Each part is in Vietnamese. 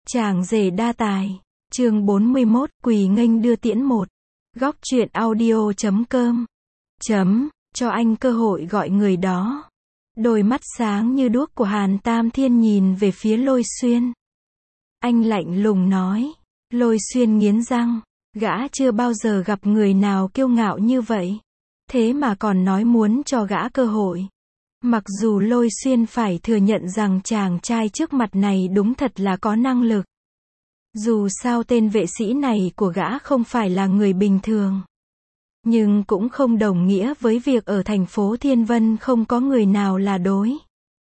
Chàng rể đa tài. Chương 41, Quỳ nghênh đưa tiễn một. Góc truyện audio.com. Cho anh cơ hội gọi người đó. Đôi mắt sáng như đuốc của Hàn Tam Thiên nhìn về phía Lôi Xuyên. Anh lạnh lùng nói. Lôi Xuyên nghiến răng. Gã chưa bao giờ gặp người nào kiêu ngạo như vậy. Thế mà còn nói muốn cho gã cơ hội. Mặc dù Lôi Xuyên phải thừa nhận rằng chàng trai trước mặt này đúng thật là có năng lực. Dù sao tên vệ sĩ này của gã không phải là người bình thường. Nhưng cũng không đồng nghĩa với việc ở thành phố Thiên Vân không có người nào là đối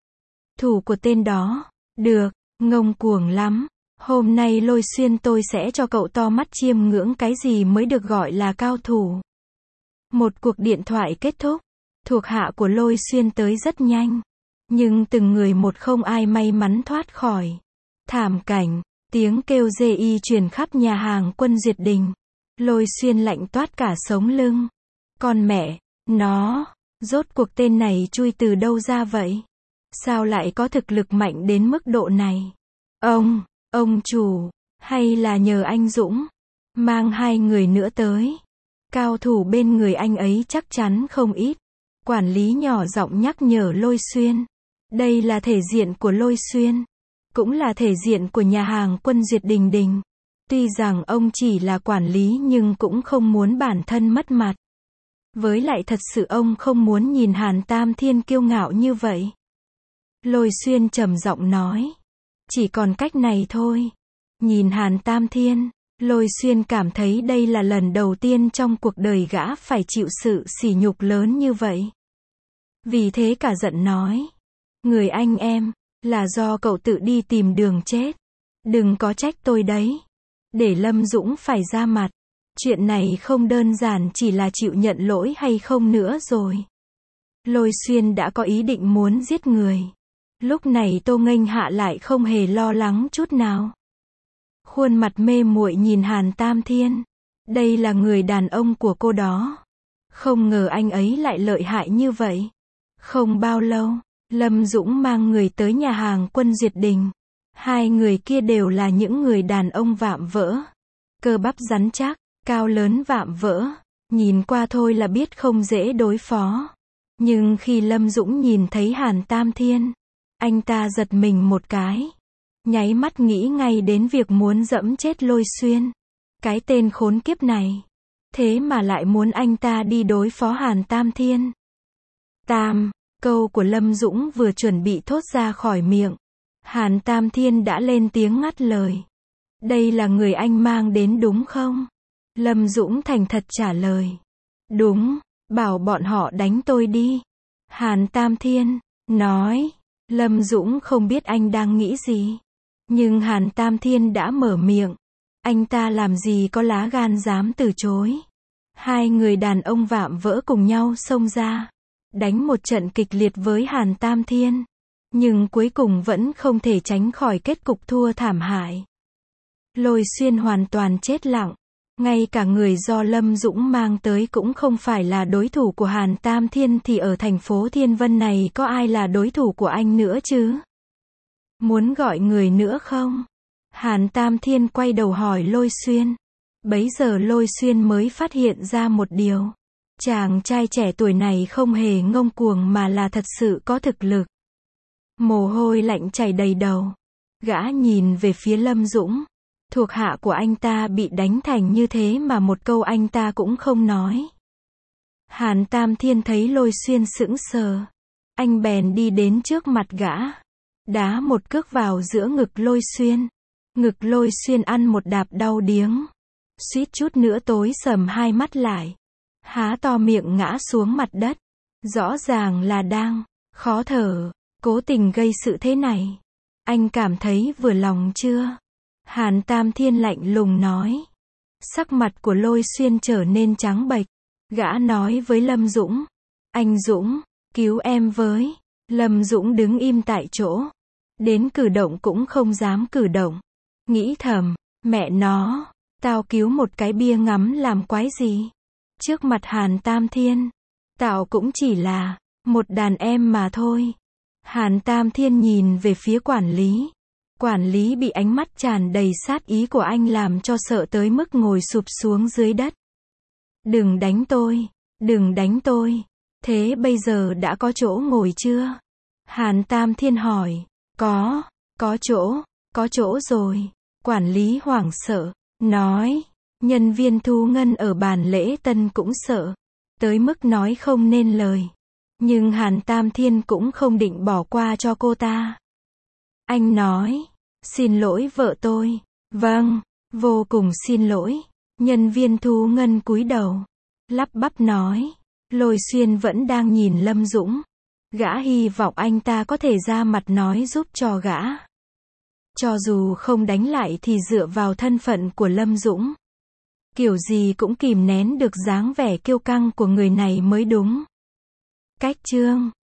thủ của tên đó. Được, ngông cuồng lắm. Hôm nay Lôi Xuyên tôi sẽ cho cậu to mắt chiêm ngưỡng cái gì mới được gọi là cao thủ. Một cuộc điện thoại kết thúc. Thuộc hạ của Lôi Xuyên tới rất nhanh. Nhưng từng người một không ai may mắn thoát khỏi thảm cảnh. Tiếng kêu dê y truyền khắp nhà hàng Quân Duyệt Đình. Lôi Xuyên lạnh toát cả sống lưng. Con mẹ nó, rốt cuộc tên này chui từ đâu ra vậy? Sao lại có thực lực mạnh đến mức độ này? Ông chủ, hay là nhờ anh Dũng mang hai người nữa tới? Cao thủ bên người anh ấy chắc chắn không ít. Quản lý nhỏ giọng nhắc nhở Lôi Xuyên. Đây là thể diện của Lôi Xuyên. Cũng là thể diện của nhà hàng Quân Duyệt Đình. Tuy rằng ông chỉ là quản lý nhưng cũng không muốn bản thân mất mặt. Với lại thật sự ông không muốn nhìn Hàn Tam Thiên kiêu ngạo như vậy. Lôi Xuyên trầm giọng nói. Chỉ còn cách này thôi. Nhìn Hàn Tam Thiên, Lôi Xuyên cảm thấy đây là lần đầu tiên trong cuộc đời gã phải chịu sự sỉ nhục lớn như vậy. Vì thế cả giận nói. Người anh em, là do cậu tự đi tìm đường chết. Đừng có trách tôi đấy. Để Lâm Dũng phải ra mặt. Chuyện này không đơn giản chỉ là chịu nhận lỗi hay không nữa rồi. Lôi Xuyên đã có ý định muốn giết người. Lúc này Tô Nghênh Hạ lại không hề lo lắng chút nào. Khuôn mặt mê muội nhìn Hàn Tam Thiên. Đây là người đàn ông của cô đó. Không ngờ anh ấy lại lợi hại như vậy. Không bao lâu, Lâm Dũng mang người tới nhà hàng Quân Duyệt Đình. Hai người kia đều là những người đàn ông vạm vỡ. Cơ bắp rắn chắc, cao lớn vạm vỡ. Nhìn qua thôi là biết không dễ đối phó. Nhưng khi Lâm Dũng nhìn thấy Hàn Tam Thiên, anh ta giật mình một cái. Nháy mắt nghĩ ngay đến việc muốn dẫm chết Lôi Xuyên. Cái tên khốn kiếp này. Thế mà lại muốn anh ta đi đối phó Hàn Tam Thiên. Câu của Lâm Dũng vừa chuẩn bị thốt ra khỏi miệng. Hàn Tam Thiên đã lên tiếng ngắt lời. Đây là người anh mang đến đúng không? Lâm Dũng thành thật trả lời. Đúng, bảo bọn họ đánh tôi đi. Hàn Tam Thiên nói. Lâm Dũng không biết anh đang nghĩ gì. Nhưng Hàn Tam Thiên đã mở miệng. Anh ta làm gì có lá gan dám từ chối. Hai người đàn ông vạm vỡ cùng nhau xông ra. Đánh một trận kịch liệt với Hàn Tam Thiên. Nhưng cuối cùng vẫn không thể tránh khỏi kết cục thua thảm hại. Lôi Xuyên hoàn toàn chết lặng. Ngay cả người do Lâm Dũng mang tới cũng không phải là đối thủ của Hàn Tam Thiên thì ở thành phố Thiên Vân này có ai là đối thủ của anh nữa chứ? Muốn gọi người nữa không? Hàn Tam Thiên quay đầu hỏi Lôi Xuyên. Bấy giờ Lôi Xuyên mới phát hiện ra một điều. Chàng trai trẻ tuổi này không hề ngông cuồng mà là thật sự có thực lực. Mồ hôi lạnh chảy đầy đầu. Gã nhìn về phía Lâm Dũng. Thuộc hạ của anh ta bị đánh thành như thế mà một câu anh ta cũng không nói. Hàn Tam Thiên thấy Lôi Xuyên sững sờ. Anh bèn đi đến trước mặt gã. Đá một cước vào giữa ngực Lôi Xuyên. Ngực Lôi Xuyên ăn một đạp đau điếng. Suýt chút nữa tối sầm hai mắt lại. Há to miệng ngã xuống mặt đất. Rõ ràng là đang khó thở. Cố tình gây sự thế này. Anh cảm thấy vừa lòng chưa? Hàn Tam Thiên lạnh lùng nói. Sắc mặt của Lôi Xuyên trở nên trắng bệch. Gã nói với Lâm Dũng. Anh Dũng, cứu em với. Lâm Dũng đứng im tại chỗ. Đến cử động cũng không dám cử động. Nghĩ thầm, mẹ nó, tao cứu một cái bia ngắm làm quái gì? Trước mặt Hàn Tam Thiên, tao cũng chỉ là một đàn em mà thôi. Hàn Tam Thiên nhìn về phía quản lý. Quản lý bị ánh mắt tràn đầy sát ý của anh làm cho sợ tới mức ngồi sụp xuống dưới đất. Đừng đánh tôi, đừng đánh tôi. Thế bây giờ đã có chỗ ngồi chưa? Hàn Tam Thiên hỏi. Có chỗ rồi. Quản lý hoảng sợ, nói. Nhân viên thu ngân ở bàn lễ tân cũng sợ, tới mức nói không nên lời. Nhưng Hàn Tam Thiên cũng không định bỏ qua cho cô ta. Anh nói, xin lỗi vợ tôi. Vâng, vô cùng xin lỗi. Nhân viên thu ngân cúi đầu, lắp bắp nói. Lôi Xuyên vẫn đang nhìn Lâm Dũng. Gã hy vọng anh ta có thể ra mặt nói giúp cho gã. Cho dù không đánh lại thì dựa vào thân phận của Lâm Dũng, kiểu gì cũng kìm nén được dáng vẻ kiêu căng của người này mới đúng. Cách chương